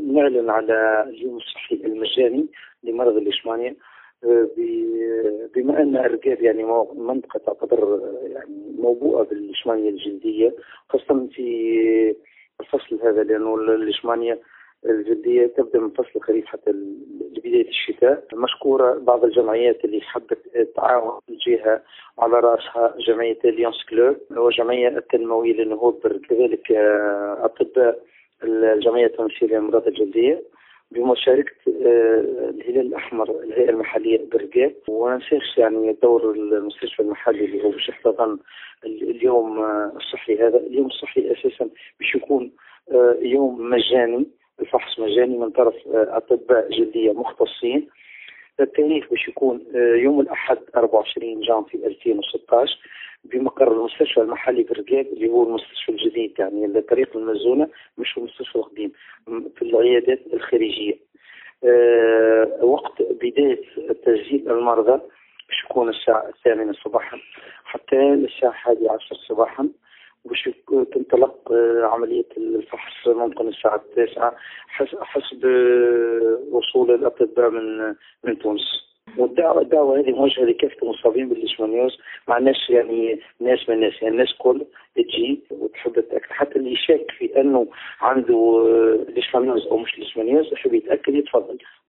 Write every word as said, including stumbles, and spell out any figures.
نعلن على اليوم الصحي المجاني لمرضى الليشمانيا. بما ان ارقاد يعني منطقه تعتبر يعني موبوءه بالليشمانيا الجلديه، خاصه في الفصل هذا، لانه الليشمانيا الجلديه تبدا من فصل الخريف حتى لبدايه الشتاء. مشكوره بعض الجمعيات اللي حبت التعاون الجهه، على راسها جمعيه ليونس كلوب وجمعيه التنمويه للنهوض، كذلك اطباء الجمعيه التونسيه للامراض الجلديه بمشاركة الهلال الأحمر، الهيئة المحلية برقات. وما ننساش يعني دور المستشفى المحلي اللي هو باش يحتضن اليوم الصحي هذا. اليوم الصحي أساسا باش يكون يوم مجاني، الفحص مجاني من طرف أطباء جلدية مختصين. التاريخ باش يكون يوم الأحد أربعة وعشرين جانفي ألفين وستة عشر بمقر المستشفى المحلي برقات، اللي هو المستشفى الجديد يعني الطريق المزونة، مش هو المستشفى القديم، في العيادات الخارجية. أه وقت بداية تسجيل المرضى باش يكون الساعة الثامنة صباحا حتى الساعة الحادية عشر صباحا، باش تنطلق عملية الفحص ممكن الساعة التاسعة حسب وصول الأطباء من من تونس. والدعوة الدعوة هذه موجهة لكافة المصابين بالليشمانيوز، مع الناس يعني ناس من الناس يعني الناس كل تجي وتحب تتأكد، حتى اللي يشك في أنه عنده ليشمانيوز أو مش ليشمانيوز يحب يتأكد يتفضل.